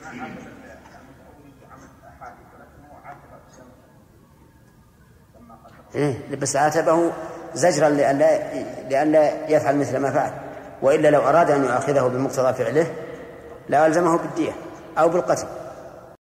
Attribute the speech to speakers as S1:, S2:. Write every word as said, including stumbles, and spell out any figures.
S1: إيه بس عاتبه زجرا لئلا لئلا يفعل مثل ما فعل، وإلا لو أراد أن يؤاخذه بمقتضى فعله لا ألزمه بالدية أو بالقتل.